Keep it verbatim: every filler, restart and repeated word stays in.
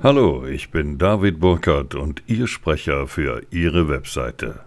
Hallo, ich bin David Burkhardt und Ihr Sprecher für Ihre Webseite.